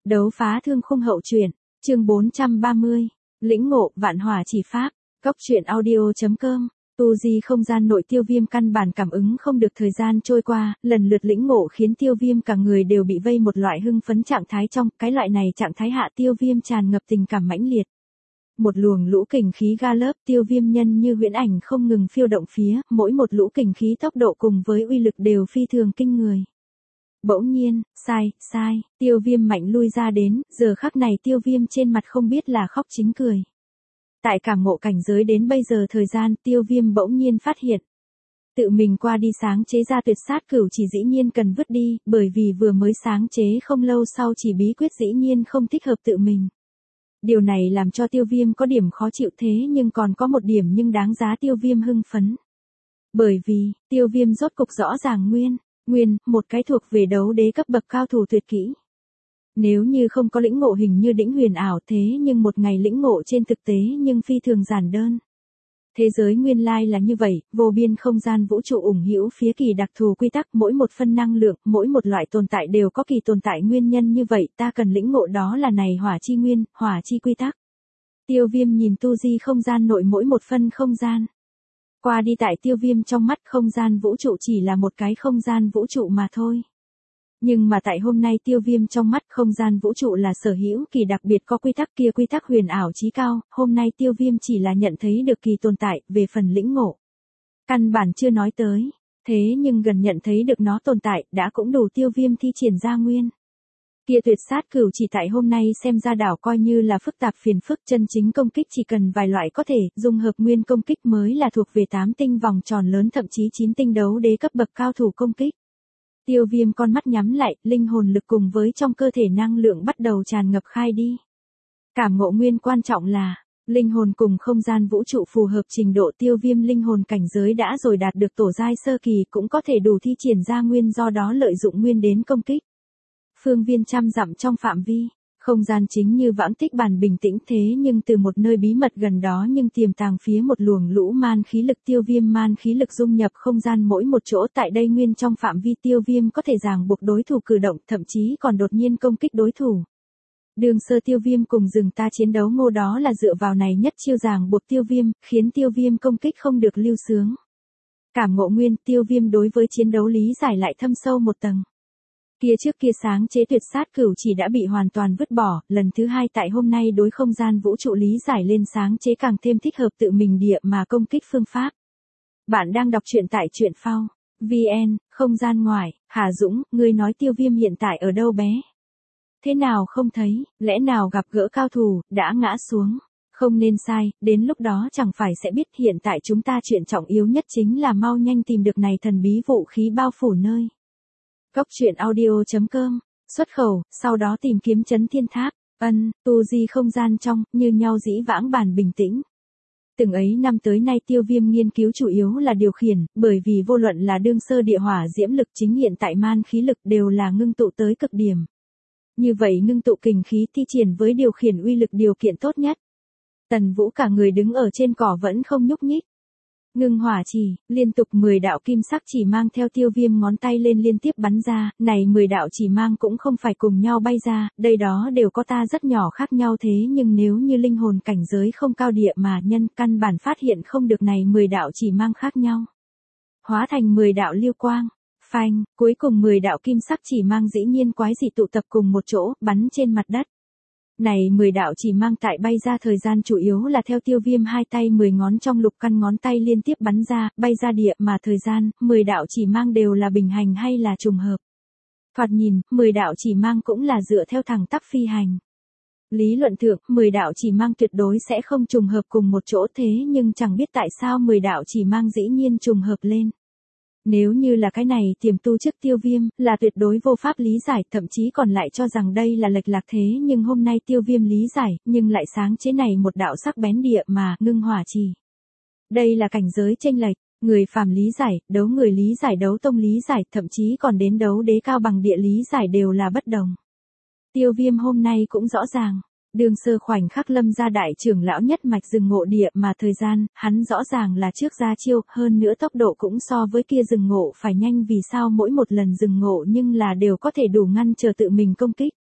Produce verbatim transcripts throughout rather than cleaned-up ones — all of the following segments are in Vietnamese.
Đấu phá thương khung hậu truyện, chương bốn trăm ba mươi, lĩnh ngộ vạn hỏa chỉ pháp, cốc truyện audio.com, tu di không gian nội Tiêu Viêm căn bản cảm ứng không được thời gian trôi qua, lần lượt lĩnh ngộ khiến Tiêu Viêm cả người đều bị vây một loại hưng phấn trạng thái trong, cái loại này trạng thái hạ Tiêu Viêm tràn ngập tình cảm mãnh liệt. Một luồng lũ kình khí ga lớp Tiêu Viêm nhân như huyễn ảnh không ngừng phiêu động phía, mỗi một lũ kình khí tốc độ cùng với uy lực đều phi thường kinh người. Bỗng nhiên, sai, sai, Tiêu Viêm mạnh lui ra đến, giờ khắc này Tiêu Viêm trên mặt không biết là khóc chính cười. Tại cảm ngộ cảnh giới đến bây giờ thời gian, Tiêu Viêm bỗng nhiên phát hiện. Tự mình qua đi sáng chế ra tuyệt sát cửu chỉ dĩ nhiên cần vứt đi, bởi vì vừa mới sáng chế không lâu sau chỉ bí quyết dĩ nhiên không thích hợp tự mình. Điều này làm cho Tiêu Viêm có điểm khó chịu thế nhưng còn có một điểm nhưng đáng giá Tiêu Viêm hưng phấn. Bởi vì, Tiêu Viêm rốt cục rõ ràng nguyên. Nguyên, một cái thuộc về đấu đế cấp bậc cao thủ tuyệt kỹ. Nếu như không có lĩnh ngộ hình như đỉnh huyền ảo thế nhưng một ngày lĩnh ngộ trên thực tế nhưng phi thường giản đơn. Thế giới nguyên lai là như vậy, vô biên không gian vũ trụ ủng hữu phía kỳ đặc thù quy tắc, mỗi một phân năng lượng, mỗi một loại tồn tại đều có kỳ tồn tại nguyên nhân như vậy, ta cần lĩnh ngộ đó là này hỏa chi nguyên, hỏa chi quy tắc. Tiêu Viêm nhìn tu di không gian nội mỗi một phân không gian. Qua đi tại Tiêu Viêm trong mắt không gian vũ trụ chỉ là một cái không gian vũ trụ mà thôi. Nhưng mà tại hôm nay Tiêu Viêm trong mắt không gian vũ trụ là sở hữu kỳ đặc biệt có quy tắc kia quy tắc huyền ảo chí cao, hôm nay Tiêu Viêm chỉ là nhận thấy được kỳ tồn tại, về phần lĩnh ngộ. Căn bản chưa nói tới, thế nhưng gần nhận thấy được nó tồn tại đã cũng đủ Tiêu Viêm thi triển ra nguyên. Kia tuyệt sát cửu chỉ tại hôm nay xem ra đảo coi như là phức tạp phiền phức, chân chính công kích chỉ cần vài loại có thể, dung hợp nguyên công kích mới là thuộc về tám tinh vòng tròn lớn thậm chí chín tinh đấu đế cấp bậc cao thủ công kích. Tiêu Viêm con mắt nhắm lại, linh hồn lực cùng với trong cơ thể năng lượng bắt đầu tràn ngập khai đi. Cảm ngộ nguyên quan trọng là, linh hồn cùng không gian vũ trụ phù hợp trình độ Tiêu Viêm linh hồn cảnh giới đã rồi đạt được tổ giai sơ kỳ cũng có thể đủ thi triển ra nguyên, do đó lợi dụng nguyên đến công kích. Phương viên trăm dặm trong phạm vi, không gian chính như vãng tích bản bình tĩnh thế nhưng từ một nơi bí mật gần đó nhưng tiềm tàng phía một luồng lũ man khí lực. Tiêu Viêm man khí lực dung nhập không gian mỗi một chỗ tại đây nguyên trong phạm vi Tiêu Viêm có thể ràng buộc đối thủ cử động, thậm chí còn đột nhiên công kích đối thủ. Đường sơ Tiêu Viêm cùng rừng ta chiến đấu ngô đó là dựa vào này nhất chiêu ràng buộc Tiêu Viêm, khiến Tiêu Viêm công kích không được lưu sướng. Cảm ngộ nguyên, Tiêu Viêm đối với chiến đấu lý giải lại thâm sâu một tầng. Kia trước kia sáng chế tuyệt sát cửu chỉ đã bị hoàn toàn vứt bỏ, lần thứ hai tại hôm nay đối không gian vũ trụ lý giải lên sáng chế càng thêm thích hợp tự mình địa mà công kích phương pháp. Bạn đang đọc truyện tại truyện phao vn, không gian ngoài, Hà Dũng, ngươi nói Tiêu Viêm hiện tại ở đâu bé? Thế nào không thấy, lẽ nào gặp gỡ cao thủ, đã ngã xuống? Không nên sai, đến lúc đó chẳng phải sẽ biết hiện tại chúng ta chuyện trọng yếu nhất chính là mau nhanh tìm được này thần bí vũ khí bao phủ nơi. Cốc truyện audio.com, xuất khẩu, sau đó tìm kiếm chấn thiên tháp, ân, tu di không gian trong, như nhau dĩ vãng bản bình tĩnh. Từng ấy năm tới nay Tiêu Viêm nghiên cứu chủ yếu là điều khiển, bởi vì vô luận là đương sơ địa hỏa diễm lực chính hiện tại man khí lực đều là ngưng tụ tới cực điểm. Như vậy ngưng tụ kình khí thi triển với điều khiển uy lực điều kiện tốt nhất. Tần Vũ cả người đứng ở trên cỏ vẫn không nhúc nhích. Ngưng hỏa chỉ, liên tục mười đạo kim sắc chỉ mang theo Tiêu Viêm ngón tay lên liên tiếp bắn ra, này mười đạo chỉ mang cũng không phải cùng nhau bay ra, đây đó đều có ta rất nhỏ khác nhau thế nhưng nếu như linh hồn cảnh giới không cao địa mà nhân căn bản phát hiện không được này mười đạo chỉ mang khác nhau. Hóa thành mười đạo lưu quang, phanh, cuối cùng mười đạo kim sắc chỉ mang dĩ nhiên quái dị tụ tập cùng một chỗ, bắn trên mặt đất. Này mười đạo chỉ mang tại bay ra thời gian chủ yếu là theo Tiêu Viêm hai tay mười ngón trong lục căn ngón tay liên tiếp bắn ra, bay ra địa mà thời gian, mười đạo chỉ mang đều là bình hành hay là trùng hợp. Thoạt nhìn, mười đạo chỉ mang cũng là dựa theo thẳng tắp phi hành. Lý luận thượng, mười đạo chỉ mang tuyệt đối sẽ không trùng hợp cùng một chỗ thế nhưng chẳng biết tại sao mười đạo chỉ mang dĩ nhiên trùng hợp lên. Nếu như là cái này tiềm tu trước Tiêu Viêm, là tuyệt đối vô pháp lý giải, thậm chí còn lại cho rằng đây là lệch lạc thế nhưng hôm nay Tiêu Viêm lý giải, nhưng lại sáng chế này một đạo sắc bén địa mà, ngưng hỏa trì. Đây là cảnh giới chênh lệch, người phàm lý giải, đấu người lý giải, đấu tông lý giải, thậm chí còn đến đấu đế cao bằng địa lý giải đều là bất đồng. Tiêu Viêm hôm nay cũng rõ ràng. Đường sơ khoảnh khắc lâm ra đại trưởng lão nhất mạch rừng ngộ địa mà thời gian, hắn rõ ràng là trước ra chiêu, hơn nữa tốc độ cũng so với kia rừng ngộ phải nhanh vì sao mỗi một lần rừng ngộ nhưng là đều có thể đủ ngăn chờ tự mình công kích.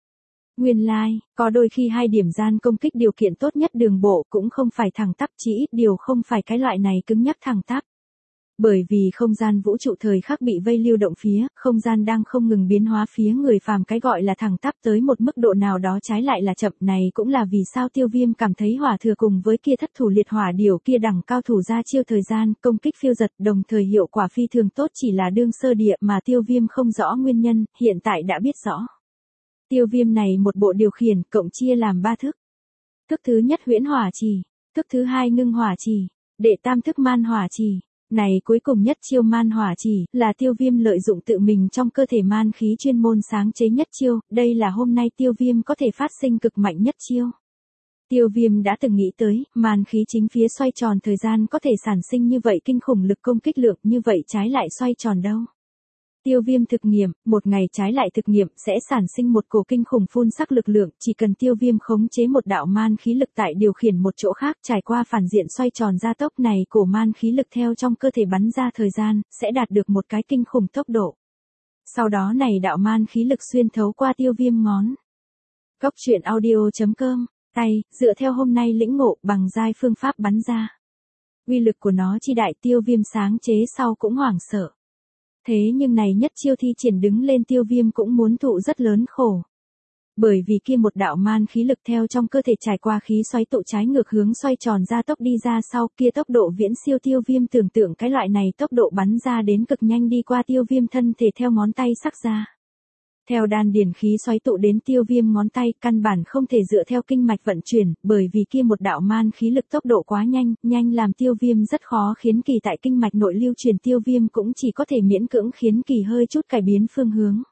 Nguyên lai, like, có đôi khi hai điểm gian công kích điều kiện tốt nhất đường bộ cũng không phải thẳng tắp, chỉ ít điều không phải cái loại này cứng nhắc thẳng tắp. Bởi vì không gian vũ trụ thời khắc bị vây lưu động phía, không gian đang không ngừng biến hóa phía người phàm, cái gọi là thẳng tắp tới một mức độ nào đó trái lại là chậm. Này cũng là vì sao Tiêu Viêm cảm thấy Hỏa Thừa cùng với kia thất thủ liệt hỏa điểu kia đẳng cao thủ ra chiêu thời gian, công kích phiêu giật, đồng thời hiệu quả phi thường tốt, chỉ là đương sơ địa mà Tiêu Viêm không rõ nguyên nhân, hiện tại đã biết rõ. Tiêu Viêm này một bộ điều khiển, cộng chia làm ba thức. Thức thứ nhất huyễn hỏa trì, thức thứ hai ngưng hỏa trì, đệ tam thức man hỏa trì. Này cuối cùng nhất chiêu man hỏa chỉ, là Tiêu Viêm lợi dụng tự mình trong cơ thể man khí chuyên môn sáng chế nhất chiêu, đây là hôm nay Tiêu Viêm có thể phát sinh cực mạnh nhất chiêu. Tiêu Viêm đã từng nghĩ tới, man khí chính phía xoay tròn thời gian có thể sản sinh như vậy kinh khủng lực công kích lượng, như vậy trái lại xoay tròn đâu. Tiêu Viêm thực nghiệm, một ngày trái lại thực nghiệm sẽ sản sinh một cổ kinh khủng phun sắc lực lượng, chỉ cần Tiêu Viêm khống chế một đạo man khí lực tại điều khiển một chỗ khác trải qua phản diện xoay tròn gia tốc này, cổ man khí lực theo trong cơ thể bắn ra thời gian, sẽ đạt được một cái kinh khủng tốc độ. Sau đó này đạo man khí lực xuyên thấu qua Tiêu Viêm ngón. Cốc truyện audio chấm com, tay, dựa theo hôm nay lĩnh ngộ bằng giai phương pháp bắn ra. Uy lực của nó chi đại, Tiêu Viêm sáng chế sau cũng hoảng sợ. Thế nhưng này nhất chiêu thi triển đứng lên Tiêu Viêm cũng muốn thụ rất lớn khổ. Bởi vì kia một đạo man khí lực theo trong cơ thể trải qua khí xoáy tụ trái ngược hướng xoay tròn ra tốc đi ra sau, kia tốc độ viễn siêu Tiêu Viêm tưởng tượng, cái loại này tốc độ bắn ra đến cực nhanh đi qua Tiêu Viêm thân thể theo ngón tay sắc ra. Theo đan điền khí xoáy tụ đến Tiêu Viêm ngón tay, căn bản không thể dựa theo kinh mạch vận chuyển, bởi vì kia một đạo man khí lực tốc độ quá nhanh, nhanh làm Tiêu Viêm rất khó khiến kỳ tại kinh mạch nội lưu truyền, Tiêu Viêm cũng chỉ có thể miễn cưỡng khiến kỳ hơi chút cải biến phương hướng.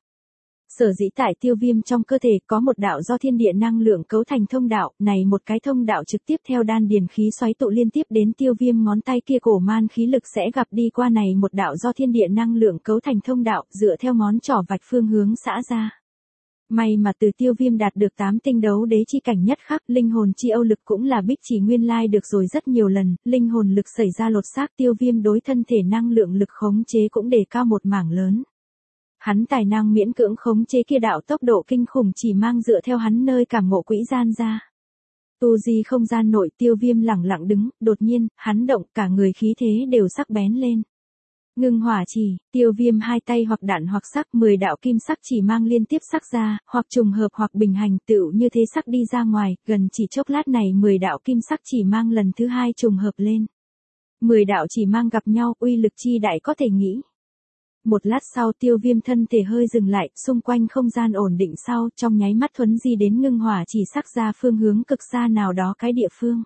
Sở dĩ tại Tiêu Viêm trong cơ thể có một đạo do thiên địa năng lượng cấu thành thông đạo, này một cái thông đạo trực tiếp theo đan điền khí xoáy tụ liên tiếp đến Tiêu Viêm ngón tay kia, cổ man khí lực sẽ gặp đi qua này một đạo do thiên địa năng lượng cấu thành thông đạo, dựa theo ngón trỏ vạch phương hướng xã ra. May mà từ Tiêu Viêm đạt được tám tinh đấu đế chi cảnh nhất khắc, linh hồn chi âu lực cũng là bích chỉ nguyên lai được rồi rất nhiều lần, linh hồn lực xảy ra lột xác, Tiêu Viêm đối thân thể năng lượng lực khống chế cũng đề cao một mảng lớn. Hắn tài năng miễn cưỡng khống chế kia đạo tốc độ kinh khủng chỉ mang dựa theo hắn nơi cảm ngộ quỹ gian ra. Tu di không gian nội, Tiêu Viêm lẳng lặng đứng, đột nhiên, hắn động, cả người khí thế đều sắc bén lên. Ngưng hỏa chỉ, Tiêu Viêm hai tay hoặc đạn hoặc sắc, mười đạo kim sắc chỉ mang liên tiếp sắc ra, hoặc trùng hợp hoặc bình hành, tựu như thế sắc đi ra ngoài, gần chỉ chốc lát này mười đạo kim sắc chỉ mang lần thứ hai trùng hợp lên. mười đạo chỉ mang gặp nhau, uy lực chi đại có thể nghĩ. Một lát sau Tiêu Viêm thân thể hơi dừng lại, xung quanh không gian ổn định sau, trong nháy mắt thuấn di đến ngưng hỏa chỉ sắc ra phương hướng cực xa nào đó cái địa phương.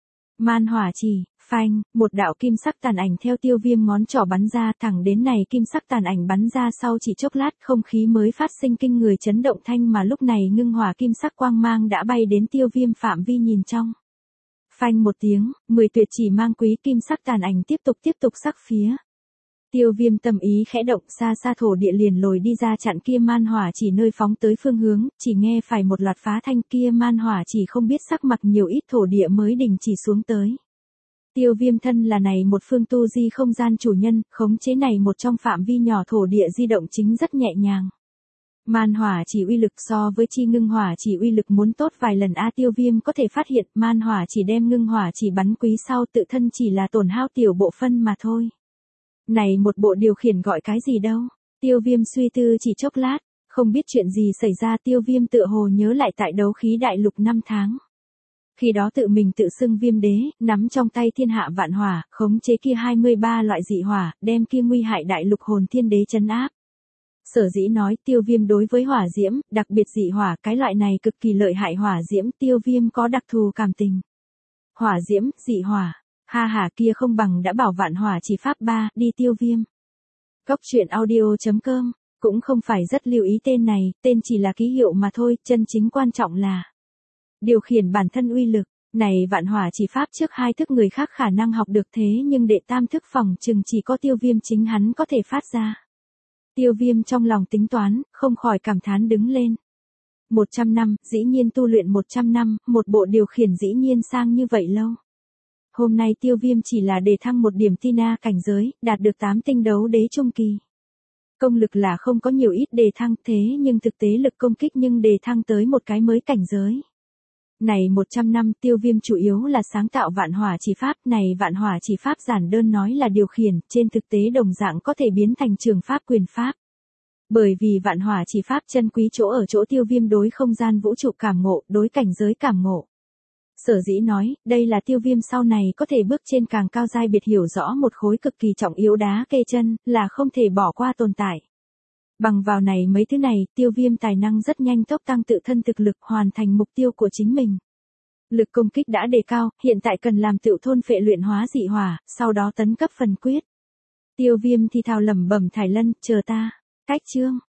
Man hỏa chỉ, phanh, một đạo kim sắc tàn ảnh theo Tiêu Viêm ngón trỏ bắn ra, thẳng đến này kim sắc tàn ảnh bắn ra sau chỉ chốc lát, không khí mới phát sinh kinh người chấn động thanh, mà lúc này ngưng hỏa kim sắc quang mang đã bay đến Tiêu Viêm phạm vi nhìn trong. Phanh một tiếng, mười tuyệt chỉ mang quý kim sắc tàn ảnh tiếp tục tiếp tục sắc phía. Tiêu Viêm tâm ý khẽ động, xa xa thổ địa liền lồi đi ra chặn kia man hỏa chỉ nơi phóng tới phương hướng, chỉ nghe phải một loạt phá thanh, kia man hỏa chỉ không biết sắc mặc nhiều ít thổ địa mới đình chỉ xuống tới. Tiêu Viêm thân là này một phương tu di không gian chủ nhân, khống chế này một trong phạm vi nhỏ thổ địa di động chính rất nhẹ nhàng. Man hỏa chỉ uy lực so với chi ngưng hỏa chỉ uy lực muốn tốt vài lần a. Tiêu Viêm có thể phát hiện man hỏa chỉ đem ngưng hỏa chỉ bắn quý sau tự thân chỉ là tổn hao tiểu bộ phân mà thôi. Này một bộ điều khiển gọi cái gì đâu? Tiêu Viêm suy tư chỉ chốc lát, không biết chuyện gì xảy ra. Tiêu Viêm tựa hồ nhớ lại tại đấu khí đại lục năm tháng. Khi đó tự mình tự xưng Viêm đế, nắm trong tay thiên hạ vạn hỏa, khống chế kia hai mươi ba loại dị hỏa, đem kia nguy hại đại lục hồn thiên đế trấn áp. Sở dĩ nói Tiêu Viêm đối với hỏa diễm, đặc biệt dị hỏa, cái loại này cực kỳ lợi hại hỏa diễm, Tiêu Viêm có đặc thù cảm tình. Hỏa diễm, dị hỏa, ha ha, kia không bằng đã bảo vạn hỏa chỉ pháp ba, đi Tiêu Viêm. Cốc truyện audio chấm com, cũng không phải rất lưu ý tên này, tên chỉ là ký hiệu mà thôi, chân chính quan trọng là điều khiển bản thân uy lực. Này vạn hỏa chỉ pháp trước hai thức người khác khả năng học được, thế nhưng đệ tam thức phòng chừng chỉ có Tiêu Viêm chính hắn có thể phát ra. Tiêu Viêm trong lòng tính toán, không khỏi cảm thán đứng lên. một trăm năm, dĩ nhiên tu luyện một trăm năm, một bộ điều khiển dĩ nhiên sang như vậy lâu. Hôm nay Tiêu Viêm chỉ là đề thăng một điểm Tina cảnh giới, đạt được tám tinh đấu đế trung kỳ. Công lực là không có nhiều ít đề thăng thế nhưng thực tế lực công kích nhưng đề thăng tới một cái mới cảnh giới. Này một trăm năm Tiêu Viêm chủ yếu là sáng tạo vạn hỏa chỉ pháp, này vạn hỏa chỉ pháp giản đơn nói là điều khiển, trên thực tế đồng dạng có thể biến thành trường pháp quyền pháp. Bởi vì vạn hỏa chỉ pháp chân quý chỗ ở chỗ Tiêu Viêm đối không gian vũ trụ cảm ngộ, đối cảnh giới cảm ngộ. Sở dĩ nói, đây là Tiêu Viêm sau này có thể bước trên càng cao giai biệt hiểu rõ một khối cực kỳ trọng yếu đá kê chân, là không thể bỏ qua tồn tại. Bằng vào này mấy thứ này, Tiêu Viêm tài năng rất nhanh tốc tăng tự thân thực lực hoàn thành mục tiêu của chính mình. Lực công kích đã đề cao, hiện tại cần làm tựu thôn phệ luyện hóa dị hỏa, sau đó tấn cấp phần quyết. Tiêu Viêm thì thào lẩm bẩm Thải Lân, chờ ta. Cách chương.